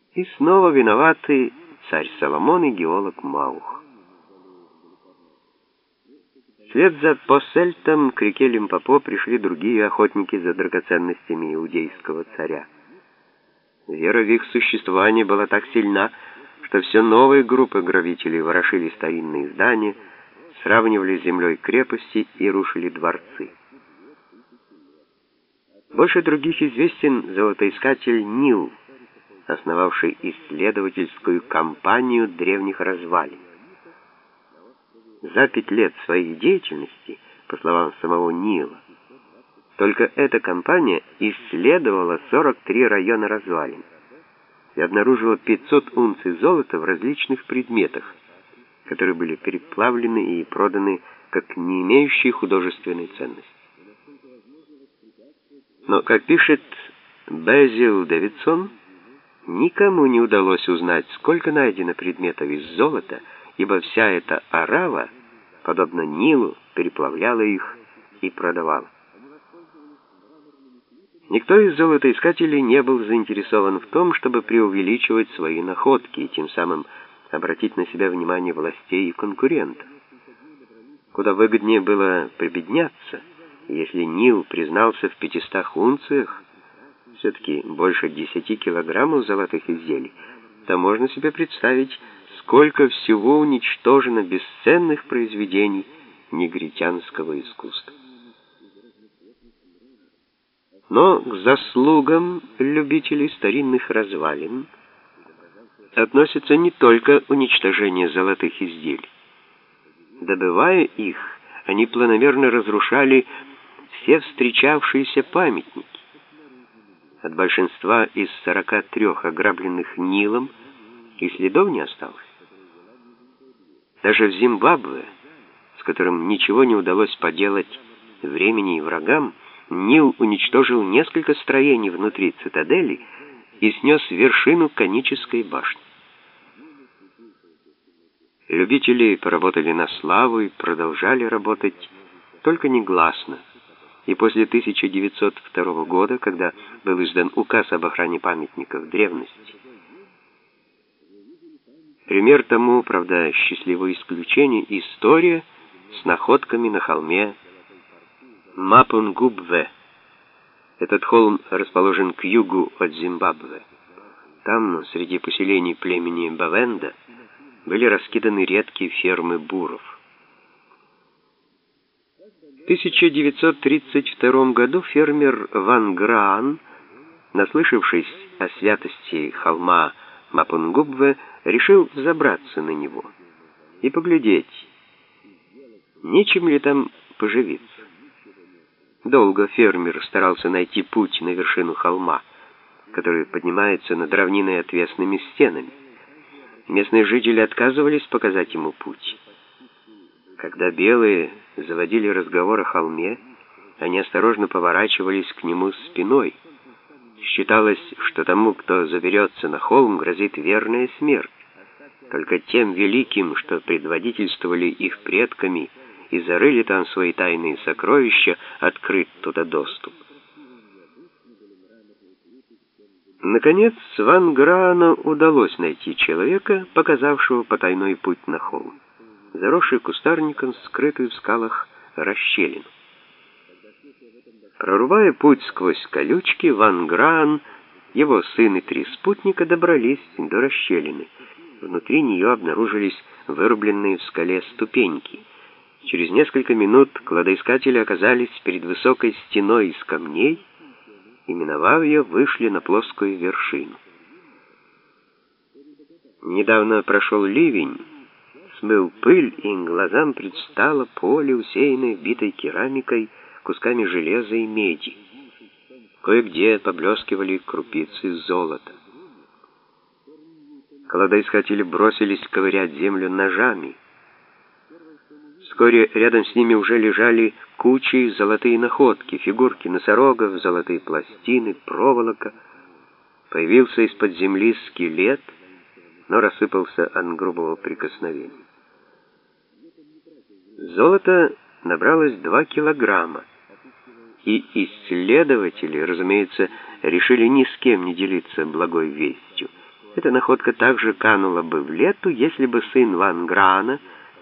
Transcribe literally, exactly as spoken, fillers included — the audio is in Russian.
И снова виноваты царь Соломон и геолог Маух. Вслед за Посельтом к реке Лимпопо пришли другие охотники за драгоценностями иудейского царя. Вера в их существование была так сильна, что все новые группы грабителей ворошили старинные здания, сравнивали с землей крепости и рушили дворцы. Больше других известен золотоискатель Нил, основавший исследовательскую компанию древних развалин. За пять лет своей деятельности, по словам самого Нила, только эта компания исследовала сорок три района развалин и обнаружила пятьсот унций золота в различных предметах, которые были переплавлены и проданы как не имеющие художественной ценности. Но, как пишет Безил Дэвидсон, никому не удалось узнать, сколько найдено предметов из золота, ибо вся эта арава, подобно Нилу, переплавляла их и продавала. Никто из золотоискателей не был заинтересован в том, чтобы преувеличивать свои находки и тем самым обратить на себя внимание властей и конкурентов. Куда выгоднее было прибедняться, и если Нил признался в пятистах унциях, все-таки больше десяти килограммов золотых изделий, то можно себе представить, сколько всего уничтожено бесценных произведений негритянского искусства. Но к заслугам любителей старинных развалин относится не только уничтожение золотых изделий. Добывая их, они планомерно разрушали все встречавшиеся памятники. От большинства из сорока трех ограбленных Нилом и следов не осталось. Даже в Зимбабве, с которым ничего не удалось поделать времени и врагам, Нил уничтожил несколько строений внутри цитадели и снес вершину конической башни. Любители поработали на славу и продолжали работать, только негласно. И после тысяча девятьсот второго года, когда был издан указ об охране памятников древности. Пример тому, правда, счастливое исключение, история с находками на холме Мапунгубве. Этот холм расположен к югу от Зимбабве. Там, среди поселений племени Бавенда, были раскиданы редкие фермы буров. В тысяча девятьсот тридцать втором году фермер Ван Граан, наслышавшись о святости холма Мапунгубве, решил взобраться на него и поглядеть, нечем ли там поживиться. Долго фермер старался найти путь на вершину холма, который поднимается над равниной отвесными стенами. Местные жители отказывались показать ему путь. Когда белые заводили разговор о холме, они осторожно поворачивались к нему спиной. Считалось, что тому, кто заберется на холм, грозит верная смерть. Только тем великим, что предводительствовали их предками и зарыли там свои тайные сокровища, открыт туда доступ. Наконец, Ван Граану удалось найти человека, показавшего потайной путь на холм, заросший кустарником, скрытый в скалах расщелину. Прорубая путь сквозь колючки, Ван Граан, его сын и три спутника добрались до расщелины. Внутри нее обнаружились вырубленные в скале ступеньки. Через несколько минут кладоискатели оказались перед высокой стеной из камней и, миновав ее, вышли на плоскую вершину. Недавно прошел ливень, смыл пыль, и глазам предстало поле, усеянное битой керамикой, кусками железа и меди. Кое-где поблескивали крупицы золота. Кладоискатели бросились ковырять землю ножами. Вскоре рядом с ними уже лежали кучи золотые находки, фигурки носорогов, золотые пластины, проволока. Появился из-под земли скелет, но рассыпался от грубого прикосновения. Золото набралось два килограмма, и исследователи, разумеется, решили ни с кем не делиться благой вестью. Эта находка также канула бы в лету, если бы сын Ван Граана